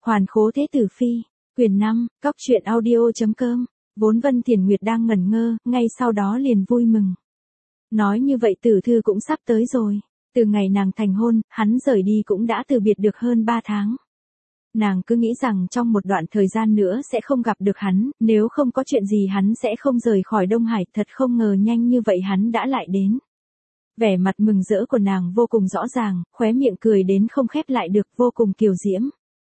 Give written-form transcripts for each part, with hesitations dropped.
Hoàn khố thế tử phi, quyển 5, cóc truyện audio.com, vốn Vân Thiền Nguyệt đang ngẩn ngơ, ngay sau đó liền vui mừng. Nói như vậy tử thư cũng sắp tới rồi, từ ngày nàng thành hôn, hắn rời đi cũng đã từ biệt được hơn 3 tháng. Nàng cứ nghĩ rằng trong một đoạn thời gian nữa sẽ không gặp được hắn, nếu không có chuyện gì hắn sẽ không rời khỏi Đông Hải, thật không ngờ nhanh như vậy hắn đã lại đến. Vẻ mặt mừng rỡ của nàng vô cùng rõ ràng, khóe miệng cười đến không khép lại được, vô cùng kiều diễm.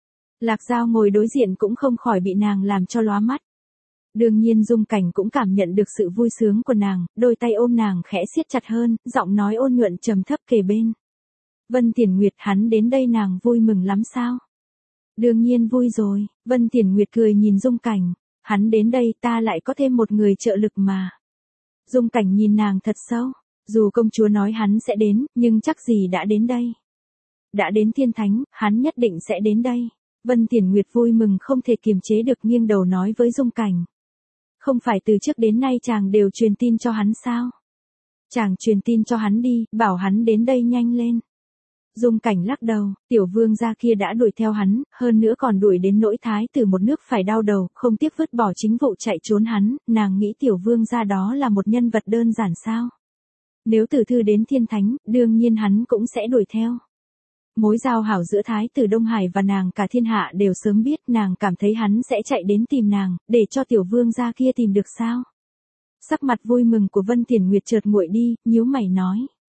Lạc Dao ngồi đối diện cũng không khỏi bị nàng làm cho lóa mắt. Đương nhiên Dung Cảnh cũng cảm nhận được sự vui sướng của nàng, đôi tay ôm nàng khẽ siết chặt hơn, giọng nói ôn nhuận trầm thấp kề bên. Vân Thiền Nguyệt, hắn đến đây nàng vui mừng lắm sao? Đương nhiên vui rồi, Vân Thiền Nguyệt cười nhìn Dung Cảnh, hắn đến đây ta lại có thêm một người trợ lực mà. Dung Cảnh nhìn nàng thật sâu, dù công chúa nói hắn sẽ đến, nhưng chắc gì đã đến đây. Đã đến Thiên Thánh, hắn nhất định sẽ đến đây. Vân Thiền Nguyệt vui mừng không thể kiềm chế được, nghiêng đầu nói với Dung Cảnh. Không phải từ trước đến nay chàng đều truyền tin cho hắn sao? Chàng truyền tin cho hắn đi, bảo hắn đến đây nhanh lên. Dung Cảnh lắc đầu, tiểu vương gia kia đã đuổi theo hắn, hơn nữa còn đuổi đến nỗi thái tử một nước phải đau đầu, không tiếc vứt bỏ chính vụ chạy trốn hắn, nàng nghĩ tiểu vương gia đó là một nhân vật đơn giản sao? Nếu tử thư đến Thiên Thánh, đương nhiên hắn cũng sẽ đuổi theo. Mối giao hảo giữa thái tử Đông Hải và nàng cả thiên hạ đều sớm biết, nàng cảm thấy hắn sẽ chạy đến tìm nàng, để cho tiểu vương gia kia tìm được sao? Sắc mặt vui mừng của Vân Thiền Nguyệt chợt nguội đi, nhíu mày nói.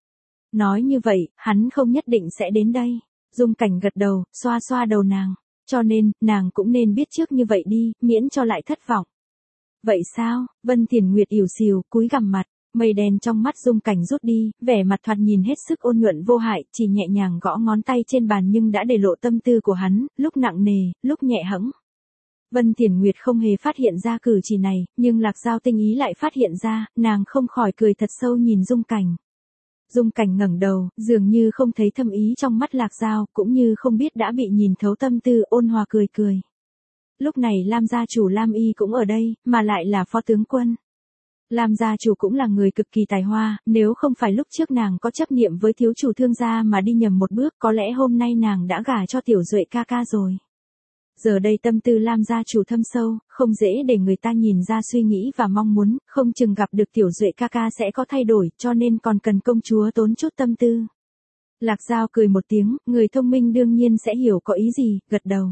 Nói như vậy, hắn không nhất định sẽ đến đây. Dung Cảnh gật đầu, xoa xoa đầu nàng. Cho nên, nàng cũng nên biết trước như vậy đi, miễn cho lại thất vọng. Vậy sao? Vân Thiền Nguyệt ỉu xìu, cúi gằm mặt. Mây đen trong mắt Dung Cảnh rút đi, vẻ mặt thoạt nhìn hết sức ôn nhuận vô hại, chỉ nhẹ nhàng gõ ngón tay trên bàn nhưng đã để lộ tâm tư của hắn, lúc nặng nề, lúc nhẹ hẫng. Vân Thiền Nguyệt không hề phát hiện ra cử chỉ này, nhưng Lạc Dao tinh ý lại phát hiện ra, nàng không khỏi cười thật sâu nhìn Dung Cảnh. Dung Cảnh ngẩng đầu, dường như không thấy thâm ý trong mắt Lạc Dao, cũng như không biết đã bị nhìn thấu tâm tư, ôn hòa cười cười. Lúc này Lam gia chủ Lam Y cũng ở đây, mà lại là phó tướng quân. Lam gia chủ cũng là người cực kỳ tài hoa, nếu không phải lúc trước nàng có chấp niệm với thiếu chủ Thương gia mà đi nhầm một bước, có lẽ hôm nay nàng đã gả cho Tiểu Duệ ca ca rồi. Giờ đây tâm tư Lam gia chủ thâm sâu, không dễ để người ta nhìn ra suy nghĩ và mong muốn, không chừng gặp được Tiểu Duệ ca ca sẽ có thay đổi, cho nên còn cần công chúa tốn chút tâm tư. Lạc Dao cười một tiếng, người thông minh đương nhiên sẽ hiểu có ý gì, gật đầu.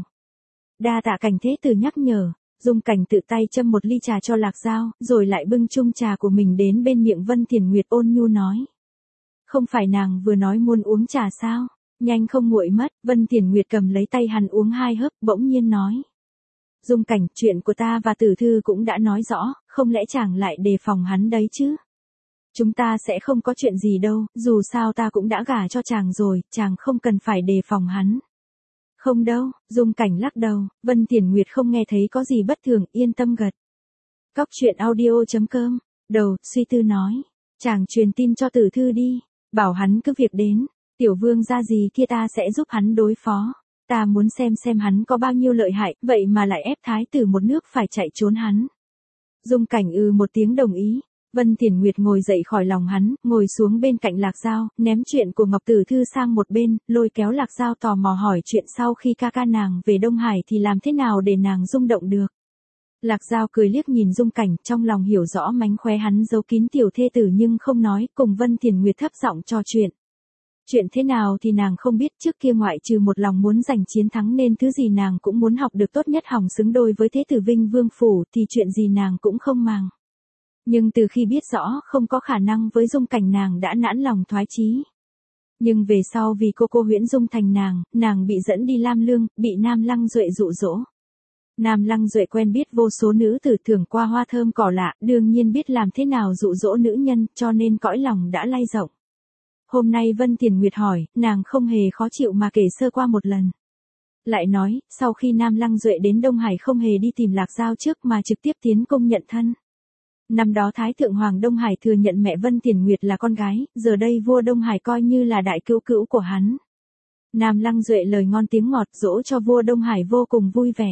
Đa tạ Cảnh thế tử nhắc nhở. Dung Cảnh tự tay châm một ly trà cho Lạc Dao, rồi lại bưng chung trà của mình đến bên miệng Vân Thiền Nguyệt, ôn nhu nói. Không phải nàng vừa nói muốn uống trà sao? Nhanh không nguội mất. Vân Thiền Nguyệt cầm lấy tay hắn uống 2 hớp, bỗng nhiên nói. Dung Cảnh, chuyện của ta và tử thư cũng đã nói rõ, không lẽ chàng lại đề phòng hắn đấy chứ? Chúng ta sẽ không có chuyện gì đâu, dù sao ta cũng đã gả cho chàng rồi, chàng không cần phải đề phòng hắn. Không đâu, Dung Cảnh lắc đầu, Vân Thiền Nguyệt không nghe thấy có gì bất thường, yên tâm gật. Cóc truyện audio.com, đầu, suy tư nói, chàng truyền tin cho tử thư đi, bảo hắn cứ việc đến, tiểu vương gia gì kia ta sẽ giúp hắn đối phó, ta muốn xem hắn có bao nhiêu lợi hại, vậy mà lại ép thái tử một nước phải chạy trốn hắn. Dung Cảnh một tiếng đồng ý. Vân Thiền Nguyệt ngồi dậy khỏi lòng hắn, ngồi xuống bên cạnh Lạc Dao, ném chuyện của Ngọc Tử Thư sang một bên, lôi kéo Lạc Dao tò mò hỏi chuyện sau khi ca ca nàng về Đông Hải thì làm thế nào để nàng rung động được. Lạc Dao cười liếc nhìn Dung Cảnh, trong lòng hiểu rõ mánh khóe hắn giấu kín tiểu thê tử nhưng không nói, cùng Vân Thiền Nguyệt thấp giọng trò chuyện. Chuyện thế nào thì nàng không biết, trước kia ngoại trừ một lòng muốn giành chiến thắng nên thứ gì nàng cũng muốn học được tốt nhất hòng xứng đôi với thế tử Vinh Vương Phủ thì chuyện gì nàng cũng không màng. Nhưng từ khi biết rõ không có khả năng với Dung Cảnh nàng đã nản lòng thoái chí. Nhưng về sau vì cô Huyễn Dung thành nàng bị dẫn đi Lam Lương, bị Nam Lăng Duệ dụ dỗ. Nam Lăng Duệ quen biết vô số nữ tử thưởng qua hoa thơm cỏ lạ, đương nhiên biết làm thế nào dụ dỗ nữ nhân, cho nên cõi lòng đã lay rộng. Hôm nay Vân Thiền Nguyệt hỏi, nàng không hề khó chịu mà kể sơ qua một lần. Lại nói, sau khi Nam Lăng Duệ đến Đông Hải không hề đi tìm Lạc Dao trước mà trực tiếp tiến công nhận thân. Năm đó Thái Thượng Hoàng Đông Hải thừa nhận mẹ Vân Thiền Nguyệt là con gái, giờ đây vua Đông Hải coi như là đại cữu cữu của hắn. Nam Lăng Duệ lời ngon tiếng ngọt dỗ cho vua Đông Hải vô cùng vui vẻ.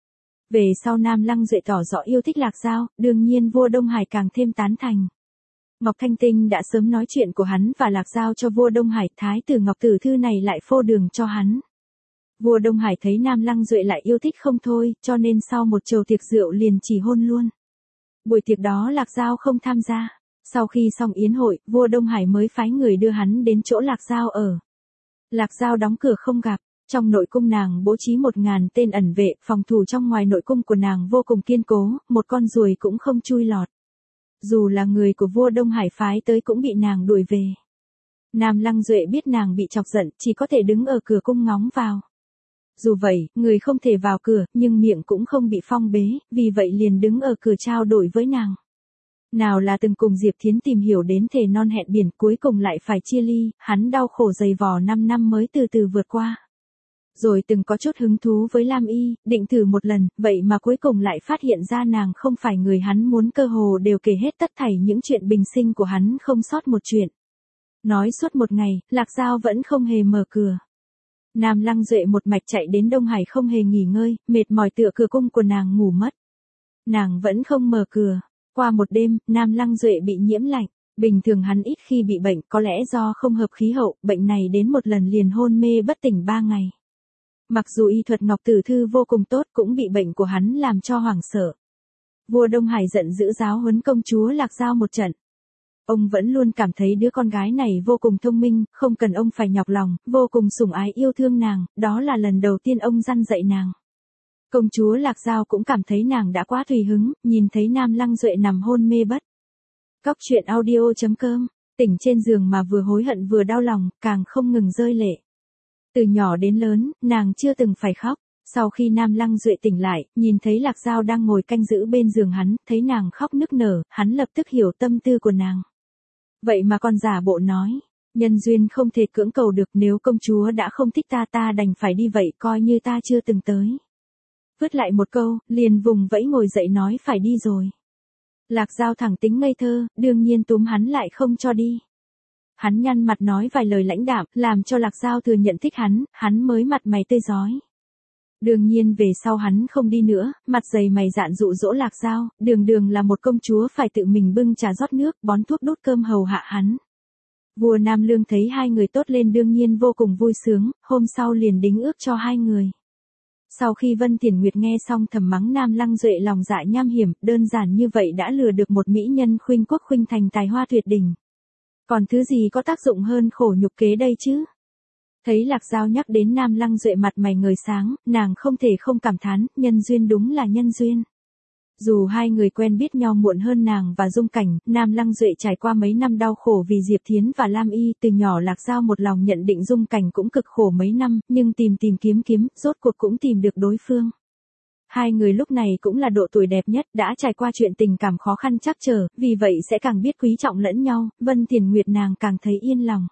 Về sau Nam Lăng Duệ tỏ rõ yêu thích Lạc Dao, đương nhiên vua Đông Hải càng thêm tán thành. Ngọc Thanh Tinh đã sớm nói chuyện của hắn và Lạc Dao cho vua Đông Hải, thái tử Ngọc Tử Thư này lại phô đường cho hắn. Vua Đông Hải thấy Nam Lăng Duệ lại yêu thích không thôi, cho nên sau một chầu tiệc rượu liền chỉ hôn luôn. Buổi tiệc đó Lạc Dao không tham gia. Sau khi xong yến hội, vua Đông Hải mới phái người đưa hắn đến chỗ Lạc Dao ở. Lạc Dao đóng cửa không gặp. Trong nội cung nàng bố trí 1000 tên ẩn vệ, phòng thủ trong ngoài nội cung của nàng vô cùng kiên cố, một con ruồi cũng không chui lọt. Dù là người của vua Đông Hải phái tới cũng bị nàng đuổi về. Nam Lăng Duệ biết nàng bị chọc giận, chỉ có thể đứng ở cửa cung ngóng vào. Dù vậy, người không thể vào cửa, nhưng miệng cũng không bị phong bế, vì vậy liền đứng ở cửa trao đổi với nàng. Nào là từng cùng Diệp Thiến tìm hiểu đến thề non hẹn biển, cuối cùng lại phải chia ly, hắn đau khổ dày vò 5 năm mới từ từ vượt qua. Rồi từng có chút hứng thú với Lam Y, định thử một lần, vậy mà cuối cùng lại phát hiện ra nàng không phải người hắn muốn, cơ hồ đều kể hết tất thảy những chuyện bình sinh của hắn không sót một chuyện. Nói suốt một ngày, Lạc Dao vẫn không hề mở cửa. Nam Lăng Duệ một mạch chạy đến Đông Hải không hề nghỉ ngơi, mệt mỏi tựa cửa cung của nàng ngủ mất. Nàng vẫn không mở cửa. Qua một đêm, Nam Lăng Duệ bị nhiễm lạnh. Bình thường hắn ít khi bị bệnh, có lẽ do không hợp khí hậu, bệnh này đến một lần liền hôn mê bất tỉnh 3 ngày. Mặc dù y thuật Ngọc Tử Thư vô cùng tốt, cũng bị bệnh của hắn làm cho hoảng sợ. Vua Đông Hải giận dữ giáo huấn công chúa Lạc Dao một trận. Ông vẫn luôn cảm thấy đứa con gái này vô cùng thông minh, không cần ông phải nhọc lòng, vô cùng sủng ái yêu thương nàng, đó là lần đầu tiên ông răn dạy nàng. Công chúa Lạc Dao cũng cảm thấy nàng đã quá tùy hứng, nhìn thấy Nam Lăng Duệ nằm hôn mê bất. Cóc truyện audio.com, tỉnh trên giường mà vừa hối hận vừa đau lòng, càng không ngừng rơi lệ. Từ nhỏ đến lớn, nàng chưa từng phải khóc. Sau khi Nam Lăng Duệ tỉnh lại, nhìn thấy Lạc Dao đang ngồi canh giữ bên giường hắn, thấy nàng khóc nức nở, hắn lập tức hiểu tâm tư của nàng. Vậy mà còn giả bộ nói, nhân duyên không thể cưỡng cầu được, nếu công chúa đã không thích ta đành phải đi vậy, coi như ta chưa từng tới. Vứt lại một câu, liền vùng vẫy ngồi dậy nói phải đi rồi. Lạc Dao thẳng tính ngây thơ, đương nhiên túm hắn lại không cho đi. Hắn nhăn mặt nói vài lời lãnh đạm, làm cho Lạc Dao thừa nhận thích hắn mới mặt mày tươi rói. Đương nhiên về sau hắn không đi nữa, mặt dày mày dạn dụ dỗ Lạc Dao, đường là một công chúa phải tự mình bưng trà rót nước, bón thuốc đút cơm hầu hạ hắn. Vua Nam Lương thấy hai người tốt lên đương nhiên vô cùng vui sướng, hôm sau liền đính ước cho hai người. Sau khi Vân Thiển Nguyệt nghe xong thầm mắng Nam Lăng Duệ lòng dạ nham hiểm, đơn giản như vậy đã lừa được một mỹ nhân khuynh quốc khuynh thành tài hoa tuyệt đỉnh. Còn thứ gì có tác dụng hơn khổ nhục kế đây chứ? Thấy Lạc Dao nhắc đến Nam Lăng Duệ mặt mày ngời sáng, nàng không thể không cảm thán, nhân duyên đúng là nhân duyên. Dù hai người quen biết nhau muộn hơn nàng và Dung Cảnh, Nam Lăng Duệ trải qua mấy năm đau khổ vì Diệp Thiến và Lam Y, từ nhỏ Lạc Dao một lòng nhận định Dung Cảnh cũng cực khổ mấy năm, nhưng tìm kiếm, rốt cuộc cũng tìm được đối phương. Hai người lúc này cũng là độ tuổi đẹp nhất, đã trải qua chuyện tình cảm khó khăn trắc trở, vì vậy sẽ càng biết quý trọng lẫn nhau, Vân Thiển Nguyệt nàng càng thấy yên lòng.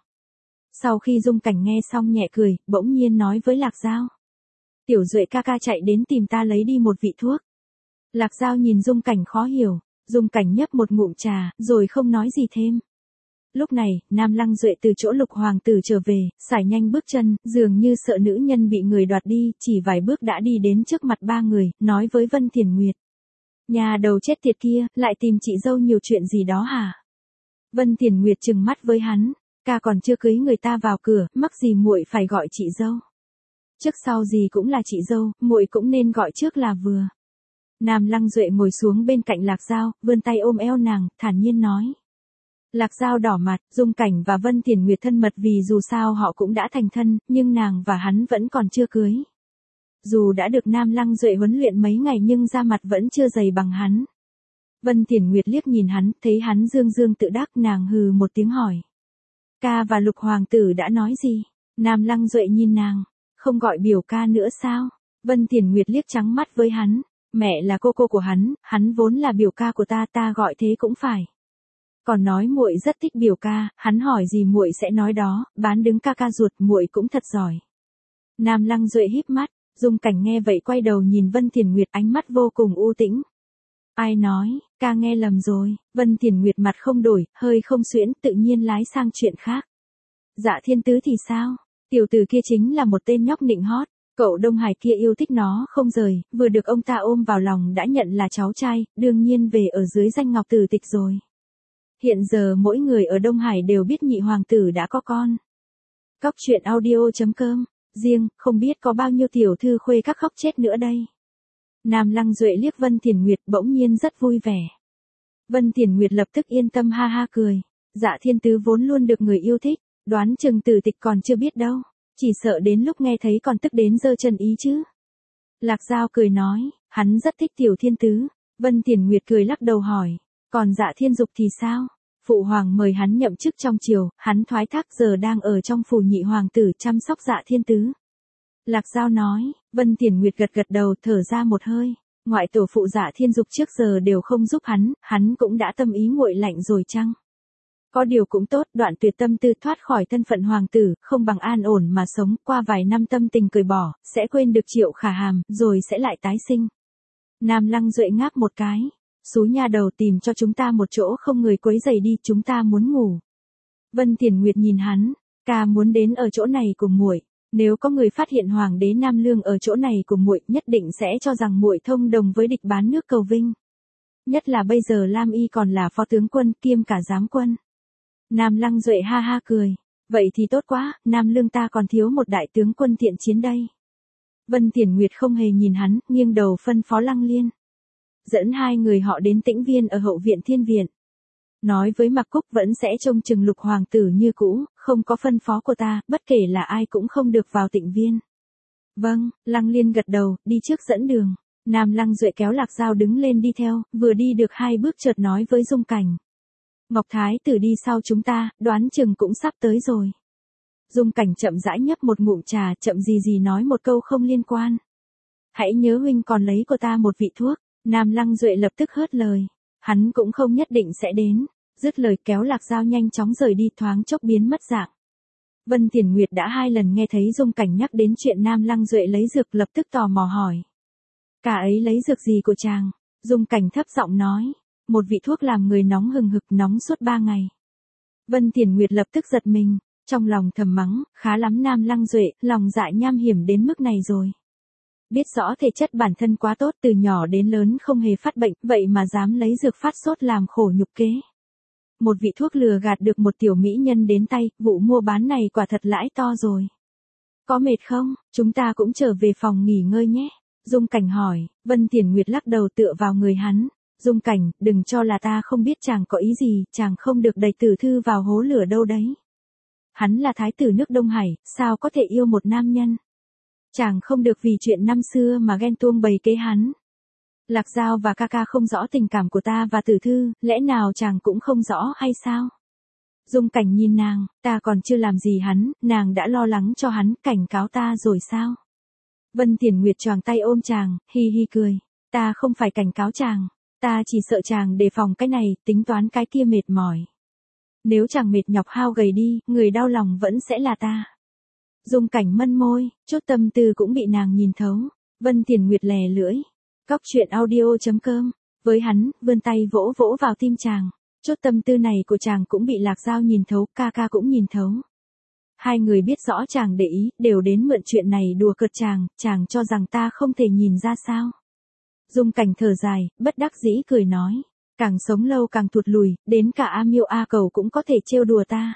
Sau khi Dung Cảnh nghe xong nhẹ cười, bỗng nhiên nói với Lạc Dao. Tiểu Duệ ca ca chạy đến tìm ta lấy đi một vị thuốc. Lạc Dao nhìn Dung Cảnh khó hiểu, Dung Cảnh nhấp một ngụm trà, rồi không nói gì thêm. Lúc này, Nam Lăng Duệ từ chỗ Lục hoàng tử trở về, sải nhanh bước chân, dường như sợ nữ nhân bị người đoạt đi, chỉ vài bước đã đi đến trước mặt ba người, nói với Vân Thiển Nguyệt. Nhà đầu chết tiệt kia, lại tìm chị dâu nhiều chuyện gì đó hả? Vân Thiển Nguyệt trừng mắt với hắn, ca còn chưa cưới người ta vào cửa, mắc gì muội phải gọi chị dâu? Trước sau gì cũng là chị dâu, muội cũng nên gọi trước là vừa. Nam Lăng Duệ ngồi xuống bên cạnh Lạc Dao, vươn tay ôm eo nàng, thản nhiên nói. Lạc Dao đỏ mặt, Dung Cảnh và Vân Thiển Nguyệt thân mật vì dù sao họ cũng đã thành thân, nhưng nàng và hắn vẫn còn chưa cưới. Dù đã được Nam Lăng Duệ huấn luyện mấy ngày nhưng da mặt vẫn chưa dày bằng hắn. Vân Thiển Nguyệt liếc nhìn hắn, thấy hắn dương tự đắc, nàng hừ một tiếng hỏi. Ca và Lục hoàng tử đã nói gì? Nam Lăng Duệ nhìn nàng, không gọi biểu ca nữa sao? Vân Thiển Nguyệt liếc trắng mắt với hắn, mẹ là cô của hắn vốn là biểu ca của ta gọi thế cũng phải. Còn nói muội rất thích biểu ca, hắn hỏi gì muội sẽ nói đó, bán đứng ca ruột, muội cũng thật giỏi. Nam Lăng Duệ híp mắt, Dung Cảnh nghe vậy quay đầu nhìn Vân Thiển Nguyệt, ánh mắt vô cùng u tĩnh. Ai nói, ca nghe lầm rồi. Vân Thiển Nguyệt mặt không đổi, hơi không xuyễn, tự nhiên lái sang chuyện khác. Dạ Thiên Tứ thì sao? Tiểu tử kia chính là một tên nhóc nịnh hót. Cậu Đông Hải kia yêu thích nó không rời, vừa được ông ta ôm vào lòng đã nhận là cháu trai, đương nhiên về ở dưới danh Ngọc Tử Tịch rồi. Hiện giờ mỗi người ở Đông Hải đều biết nhị hoàng tử đã có con. Cóc truyện audio.com Riêng, không biết có bao nhiêu tiểu thư khuê các khóc chết nữa đây. Nam Lăng Duệ liếc Vân Thiền Nguyệt bỗng nhiên rất vui vẻ. Vân Thiền Nguyệt lập tức yên tâm ha ha cười. Dạ Thiên Tứ vốn luôn được người yêu thích, đoán chừng Tử Tịch còn chưa biết đâu, chỉ sợ đến lúc nghe thấy còn tức đến giơ chân ý chứ. Lạc Giao cười nói, hắn rất thích Tiểu Thiên Tứ. Vân Thiền Nguyệt cười lắc đầu hỏi, còn Dạ Thiên Dục thì sao? Phụ hoàng mời hắn nhậm chức trong triều, hắn thoái thác giờ đang ở trong phủ nhị hoàng tử chăm sóc Dạ Thiên Tứ. Lạc Giao nói, Vân Thiền Nguyệt gật gật đầu thở ra một hơi, ngoại tổ phụ Dạ Thiên Dục trước giờ đều không giúp hắn cũng đã tâm ý nguội lạnh rồi chăng? Có điều cũng tốt, đoạn tuyệt tâm tư thoát khỏi thân phận hoàng tử, không bằng an ổn mà sống, qua vài năm tâm tình cởi bỏ, sẽ quên được Triệu Khả Hàm, rồi sẽ lại tái sinh. Nam Lăng Duệ ngáp một cái, xúi nha đầu tìm cho chúng ta một chỗ không người quấy rầy đi, chúng ta muốn ngủ. Vân Thiền Nguyệt nhìn hắn, ca muốn đến ở chỗ này cùng muội, nếu có người phát hiện hoàng đế Nam Lương ở chỗ này cùng muội, nhất định sẽ cho rằng muội thông đồng với địch bán nước cầu vinh. Nhất là bây giờ Lam Y còn là phó tướng quân kiêm cả giám quân. Nam Lăng Duệ ha ha cười, vậy thì tốt quá, Nam Lương ta còn thiếu một đại tướng quân thiện chiến đây. Vân Thiền Nguyệt không hề nhìn hắn, nghiêng đầu phân phó Lăng Liên. Dẫn hai người họ đến Tĩnh Viên ở hậu viện Thiên Viện. Nói với Mạc Cúc vẫn sẽ trông chừng Lục hoàng tử như cũ, không có phân phó của ta, bất kể là ai cũng không được vào Tĩnh Viên. Vâng, Lăng Liên gật đầu, đi trước dẫn đường. Nam Lăng Duệ kéo Lạc Giao đứng lên đi theo, vừa đi được 2 bước chợt nói với Dung Cảnh. Ngọc Thái tử đi sau chúng ta, đoán chừng cũng sắp tới rồi. Dung Cảnh chậm rãi nhấp một ngụm trà, chậm gì nói một câu không liên quan. Hãy nhớ huynh còn lấy của ta một vị thuốc. Nam Lăng Duệ lập tức hớt lời. Hắn cũng không nhất định sẽ đến. Dứt lời kéo Lạc Giao nhanh chóng rời đi, thoáng chốc biến mất dạng. Vân Thiền Nguyệt đã 2 lần nghe thấy Dung Cảnh nhắc đến chuyện Nam Lăng Duệ lấy dược, lập tức tò mò hỏi. Cả ấy lấy dược gì của chàng? Dung Cảnh thấp giọng nói. Một vị thuốc làm người nóng hừng hực, nóng suốt 3 ngày. Vân Thiền Nguyệt lập tức giật mình, trong lòng thầm mắng, khá lắm Nam Lăng Duệ, lòng dạ nham hiểm đến mức này rồi. Biết rõ thể chất bản thân quá tốt, từ nhỏ đến lớn không hề phát bệnh, vậy mà dám lấy dược phát sốt làm khổ nhục kế. Một vị thuốc lừa gạt được một tiểu mỹ nhân đến tay, vụ mua bán này quả thật lãi to rồi. Có mệt không? Chúng ta cũng trở về phòng nghỉ ngơi nhé. Dung Cảnh hỏi. Vân Thiền Nguyệt lắc đầu tựa vào người hắn. Dung Cảnh, đừng cho là ta không biết chàng có ý gì, chàng không được đẩy tử thư vào hố lửa đâu đấy. Hắn là thái tử nước Đông Hải, sao có thể yêu một nam nhân? Chàng không được vì chuyện năm xưa mà ghen tuông bày kế hắn. Lạc Giao và ca ca không rõ tình cảm của ta và tử thư, lẽ nào chàng cũng không rõ hay sao? Dung Cảnh nhìn nàng, ta còn chưa làm gì hắn, nàng đã lo lắng cho hắn, cảnh cáo ta rồi sao? Vân Thiền Nguyệt choàng tay ôm chàng, hi hi cười. Ta không phải cảnh cáo chàng, ta chỉ sợ chàng đề phòng cái này, tính toán cái kia mệt mỏi. Nếu chàng mệt nhọc hao gầy đi, người đau lòng vẫn sẽ là ta. Dung Cảnh mân môi, chút tâm tư cũng bị nàng nhìn thấu. Vân Thiền Nguyệt lè lưỡi. Cóc truyện audio.com. Với hắn, vươn tay vỗ vỗ vào tim chàng. Chút tâm tư này của chàng cũng bị Lạc Giao nhìn thấu, ca ca cũng nhìn thấu. Hai người biết rõ chàng để ý, đều đến mượn chuyện này đùa cợt chàng cho rằng ta không thể nhìn ra sao. Dung Cảnh thở dài, bất đắc dĩ cười nói. Càng sống lâu càng thụt lùi, đến cả A Miêu A Cầu cũng có thể trêu đùa ta.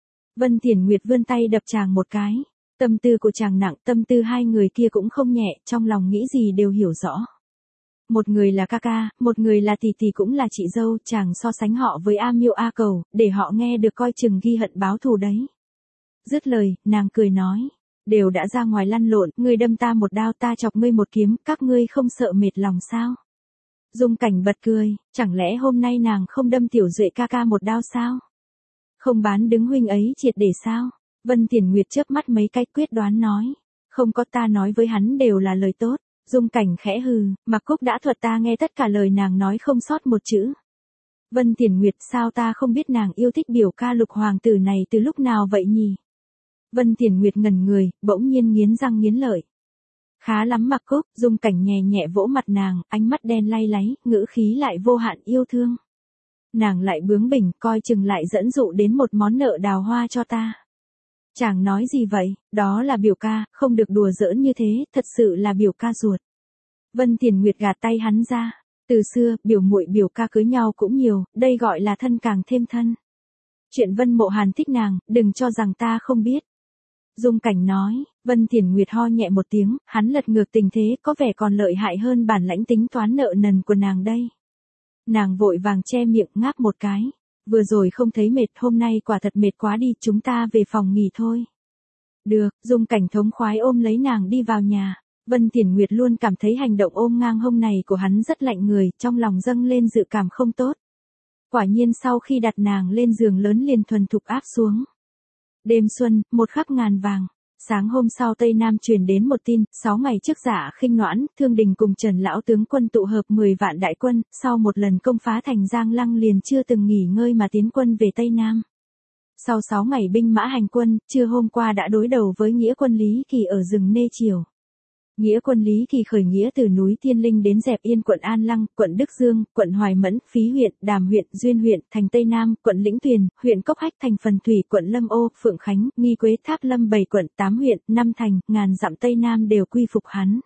Vân Thiền Nguyệt vươn tay đập chàng một cái. Tâm tư của chàng nặng, tâm tư hai người kia cũng không nhẹ, trong lòng nghĩ gì đều hiểu rõ. Một người là ca ca, một người là tỷ tỷ cũng là chị dâu, chàng so sánh họ với A Miêu A Cầu, để họ nghe được coi chừng ghi hận báo thù đấy. Dứt lời, nàng cười nói. Đều đã ra ngoài lăn lộn, ngươi đâm ta một đao, ta chọc ngươi một kiếm, các ngươi không sợ mệt lòng sao? Dung Cảnh bật cười, chẳng lẽ hôm nay nàng không đâm Tiểu Duệ ca ca một đao sao? Không bán đứng huynh ấy triệt để sao? Vân Thiền Nguyệt chớp mắt mấy cái quyết đoán nói. Không có, ta nói với hắn đều là lời tốt. Dung Cảnh khẽ hừ, Mạc Cúc đã thuật ta nghe tất cả lời nàng nói không sót một chữ. Vân Thiền Nguyệt, sao ta không biết nàng yêu thích biểu ca Lục hoàng tử này từ lúc nào vậy nhỉ? Vân Thiền Nguyệt ngẩn người, bỗng nhiên nghiến răng nghiến lợi. Khá lắm Mạc Cúc, Dung Cảnh nhẹ nhẹ vỗ mặt nàng, ánh mắt đen lay láy, ngữ khí lại vô hạn yêu thương. Nàng lại bướng bỉnh, coi chừng lại dẫn dụ đến một món nợ đào hoa cho ta. Chàng nói gì vậy, đó là biểu ca, không được đùa giỡn như thế, thật sự là biểu ca ruột. Vân Thiền Nguyệt gạt tay hắn ra. Từ xưa, biểu muội biểu ca cưới nhau cũng nhiều, đây gọi là thân càng thêm thân. Chuyện Vân Mộ Hàn thích nàng, đừng cho rằng ta không biết. Dung Cảnh nói, Vân Thiển Nguyệt ho nhẹ một tiếng, hắn lật ngược tình thế có vẻ còn lợi hại hơn bản lãnh tính toán nợ nần của nàng đây. Nàng vội vàng che miệng ngáp một cái. Vừa rồi không thấy mệt, hôm nay quả thật mệt quá đi, chúng ta về phòng nghỉ thôi. Được, Dung Cảnh thống khoái ôm lấy nàng đi vào nhà. Vân Thiển Nguyệt luôn cảm thấy hành động ôm ngang hông này của hắn rất lạnh người, trong lòng dâng lên dự cảm không tốt. Quả nhiên sau khi đặt nàng lên giường lớn liền thuần thục áp xuống. Đêm xuân, một khắc ngàn vàng. Sáng hôm sau Tây Nam truyền đến một tin, 6 ngày trước Dạ Khinh Noãn, Thương Đình cùng Trần lão tướng quân tụ hợp 10 vạn đại quân, sau một lần công phá thành Giang Lăng liền chưa từng nghỉ ngơi mà tiến quân về Tây Nam. Sau 6 ngày binh mã hành quân, trưa hôm qua đã đối đầu với nghĩa quân Lý Kỳ ở rừng Nê Triều. Nghĩa quân Lý Kỳ khởi nghĩa từ núi Tiên Linh đến Dẹp Yên quận An Lăng, quận Đức Dương, quận Hoài Mẫn, Phí huyện, Đàm huyện, Duyên huyện, thành Tây Nam, quận Lĩnh Tuyền, huyện Cốc Hách, thành Phần Thủy, quận Lâm Ô, Phượng Khánh, Nghi Quế, Tháp Lâm 7 quận, 8 huyện, 5 thành, ngàn dặm Tây Nam đều quy phục hắn.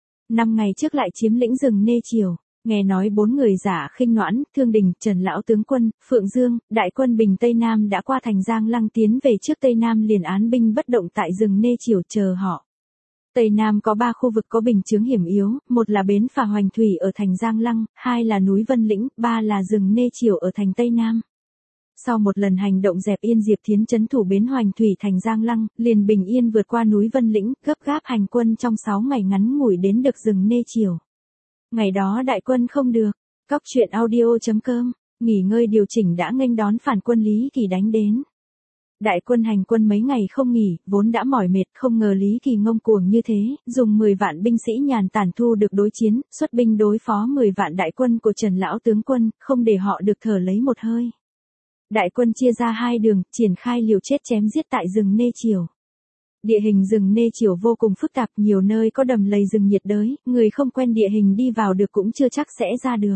5 ngày trước lại chiếm lĩnh rừng Nê Triều. Nghe nói 4 người Dạ Khinh Noãn, Thương Đình, Trần lão tướng quân, Phượng Dương, đại quân Bình Tây Nam đã qua thành Giang Lăng tiến về trước Tây Nam liền án binh bất động tại rừng Nê Triều chờ họ. Tây Nam có 3 khu vực có bình chướng hiểm yếu, một là bến phà Hoành Thủy ở thành Giang Lăng, 2 là núi Vân Lĩnh, 3 là rừng Nê Triều ở thành Tây Nam. Sau một lần hành động dẹp yên Diệp Thiến trấn thủ bến Hoành Thủy thành Giang Lăng, liền bình yên vượt qua núi Vân Lĩnh, gấp gáp hành quân trong 6 ngày ngắn ngủi đến được rừng Nê Triều. Ngày đó đại quân không được, Cóc Truyện Audio.com, nghỉ ngơi điều chỉnh đã nghênh đón phản quân Lý Kỳ đánh đến. Đại quân hành quân mấy ngày không nghỉ, vốn đã mỏi mệt, không ngờ Lý Kỳ ngông cuồng như thế, dùng 10 vạn binh sĩ nhàn tản thu được đối chiến, xuất binh đối phó 10 vạn đại quân của Trần lão tướng quân, không để họ được thở lấy một hơi. Đại quân chia ra 2 đường, triển khai liều chết chém giết tại rừng Nê Triều. Địa hình rừng Nê Triều vô cùng phức tạp, nhiều nơi có đầm lầy rừng nhiệt đới, người không quen địa hình đi vào được cũng chưa chắc sẽ ra được.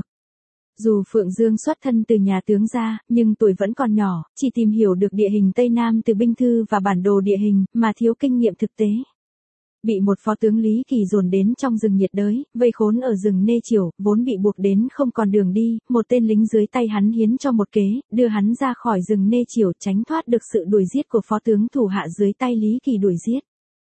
Dù Phượng Dương xuất thân từ nhà tướng ra, nhưng tuổi vẫn còn nhỏ, chỉ tìm hiểu được địa hình Tây Nam từ binh thư và bản đồ địa hình, mà thiếu kinh nghiệm thực tế. Bị một phó tướng Lý Kỳ dồn đến trong rừng nhiệt đới, vây khốn ở rừng Nê Triều, vốn bị buộc đến không còn đường đi, một tên lính dưới tay hắn hiến cho một kế, đưa hắn ra khỏi rừng Nê Triều tránh thoát được sự đuổi giết của phó tướng thủ hạ dưới tay Lý Kỳ đuổi giết.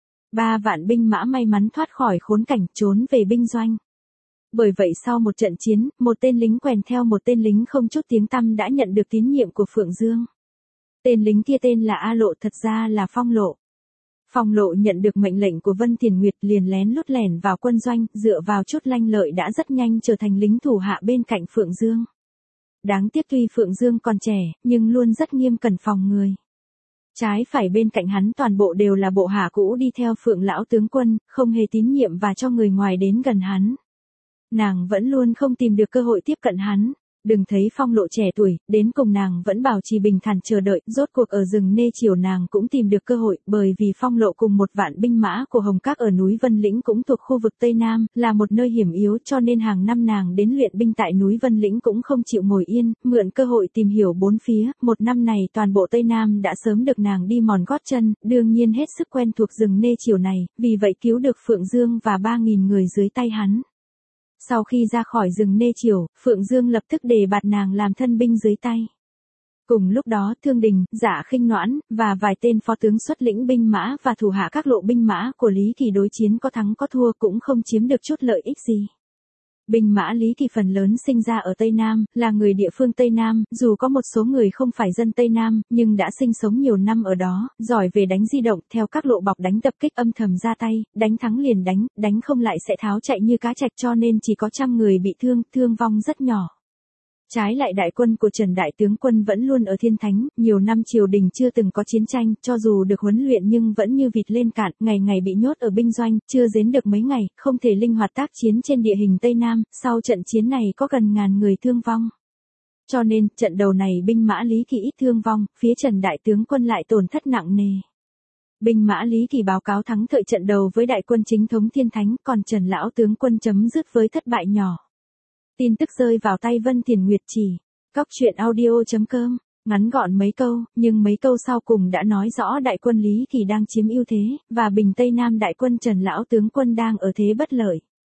3 vạn binh mã may mắn thoát khỏi khốn cảnh trốn về binh doanh. Bởi vậy sau một trận chiến, một tên lính quèn theo một tên lính không chút tiếng tăm đã nhận được tín nhiệm của Phượng Dương. Tên lính kia tên là A Lộ, thật ra là Phong Lộ. Phong Lộ nhận được mệnh lệnh của Vân Thiển Nguyệt liền lén lút lẻn vào quân doanh, dựa vào chút lanh lợi đã rất nhanh trở thành lính thủ hạ bên cạnh Phượng Dương. Đáng tiếc tuy Phượng Dương còn trẻ, nhưng luôn rất nghiêm cẩn phòng người. Trái phải bên cạnh hắn toàn bộ đều là bộ hạ cũ đi theo Phượng lão tướng quân, không hề tín nhiệm và cho người ngoài đến gần hắn. Nàng vẫn luôn không tìm được cơ hội tiếp cận hắn. Đừng thấy Phong Lộ trẻ tuổi, đến cùng nàng vẫn bảo trì bình thản chờ đợi, rốt cuộc ở rừng Nê Triều nàng cũng tìm được cơ hội, bởi vì Phong Lộ cùng 1 vạn binh mã của Hồng Các ở núi Vân Lĩnh cũng thuộc khu vực Tây Nam, là một nơi hiểm yếu cho nên hàng năm nàng đến luyện binh tại núi Vân Lĩnh cũng không chịu ngồi yên, mượn cơ hội tìm hiểu bốn phía, một năm này toàn bộ Tây Nam đã sớm được nàng đi mòn gót chân, đương nhiên hết sức quen thuộc rừng Nê Triều này, vì vậy cứu được Phượng Dương và 3.000 người dưới tay hắn. Sau khi ra khỏi rừng Nê Triều, Phượng Dương lập tức đề bạt nàng làm thân binh dưới tay. Cùng lúc đó Thương Đình, Dạ Khinh Noãn, và vài tên phó tướng xuất lĩnh binh mã và thủ hạ các lộ binh mã của Lý Kỳ đối chiến có thắng có thua cũng không chiếm được chút lợi ích gì. Binh mã Lý Kỳ phần lớn sinh ra ở Tây Nam, là người địa phương Tây Nam, dù có một số người không phải dân Tây Nam, nhưng đã sinh sống nhiều năm ở đó, giỏi về đánh di động, theo các lộ bọc đánh tập kích âm thầm ra tay, đánh thắng liền đánh không lại sẽ tháo chạy như cá trạch cho nên chỉ có 100 người bị thương vong rất nhỏ. Trái lại đại quân của Trần đại tướng quân vẫn luôn ở Thiên Thánh, nhiều năm triều đình chưa từng có chiến tranh, cho dù được huấn luyện nhưng vẫn như vịt lên cạn, ngày ngày bị nhốt ở binh doanh, chưa đến được mấy ngày, không thể linh hoạt tác chiến trên địa hình Tây Nam, sau trận chiến này có gần ngàn người thương vong. Cho nên, trận đầu này binh mã Lý Kỳ ít thương vong, phía Trần đại tướng quân lại tổn thất nặng nề. Binh mã Lý Kỳ báo cáo thắng lợi trận đầu với đại quân chính thống Thiên Thánh, còn Trần lão tướng quân chấm dứt với thất bại nhỏ. Tin tức rơi vào tay Vân Thiển Nguyệt chỉ. Cóc Truyện Audio.com, ngắn gọn mấy câu, nhưng mấy câu sau cùng đã nói rõ đại quân Lý Kỳ đang chiếm ưu thế, và Bình Tây Nam đại quân Trần lão tướng quân đang ở thế bất lợi.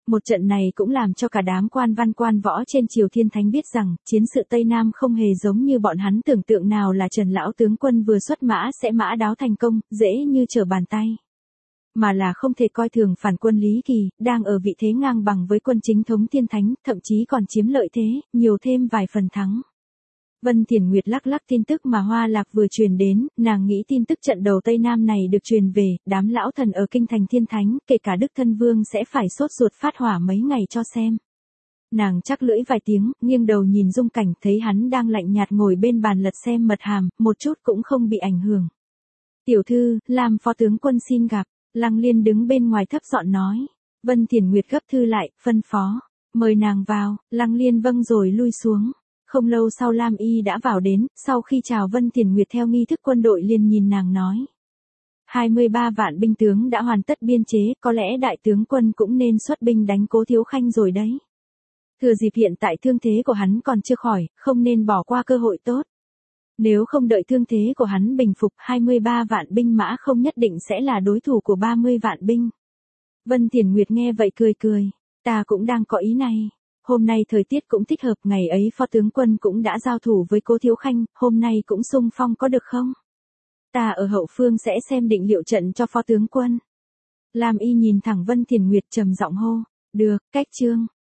Một trận này cũng làm cho cả đám quan văn quan võ trên triều Thiên Thánh biết rằng, chiến sự Tây Nam không hề giống như bọn hắn tưởng tượng nào là Trần lão tướng quân vừa xuất mã sẽ mã đáo thành công, dễ như trở bàn tay. Mà là không thể coi thường phản quân Lý Kỳ, đang ở vị thế ngang bằng với quân chính thống Thiên Thánh, thậm chí còn chiếm lợi thế, nhiều thêm vài phần thắng. Vân Thiển Nguyệt lắc lắc tin tức mà Hoa Lạc vừa truyền đến, nàng nghĩ tin tức trận đầu Tây Nam này được truyền về, đám lão thần ở kinh thành Thiên Thánh, kể cả Đức Thân Vương sẽ phải sốt ruột phát hỏa mấy ngày cho xem. Nàng chắc lưỡi vài tiếng, nghiêng đầu nhìn Dung Cảnh, thấy hắn đang lạnh nhạt ngồi bên bàn lật xem mật hàm, một chút cũng không bị ảnh hưởng. Tiểu thư, làm phó tướng quân xin gặp. Lăng Liên đứng bên ngoài thấp giọng nói. Vân Thiển Nguyệt gấp thư lại, phân phó. Mời nàng vào, Lăng Liên vâng rồi lui xuống. Không lâu sau Lam Y đã vào đến, sau khi chào Vân Thiển Nguyệt theo nghi thức quân đội liền nhìn nàng nói. 23 vạn binh tướng đã hoàn tất biên chế, có lẽ đại tướng quân cũng nên xuất binh đánh Cố Thiếu Khanh rồi đấy. Thừa dịp hiện tại thương thế của hắn còn chưa khỏi, không nên bỏ qua cơ hội tốt. Nếu không đợi thương thế của hắn bình phục, 23 vạn binh mã không nhất định sẽ là đối thủ của 30 vạn binh. Vân Thiển Nguyệt nghe vậy cười cười, ta cũng đang có ý này. Hôm nay thời tiết cũng thích hợp, ngày ấy phó tướng quân cũng đã giao thủ với Cố Thiếu Khanh, hôm nay cũng xung phong có được không? Ta ở hậu phương sẽ xem định liệu trận cho phó tướng quân. Lam Y nhìn thẳng Vân Thiển Nguyệt trầm giọng hô, được, cách chương.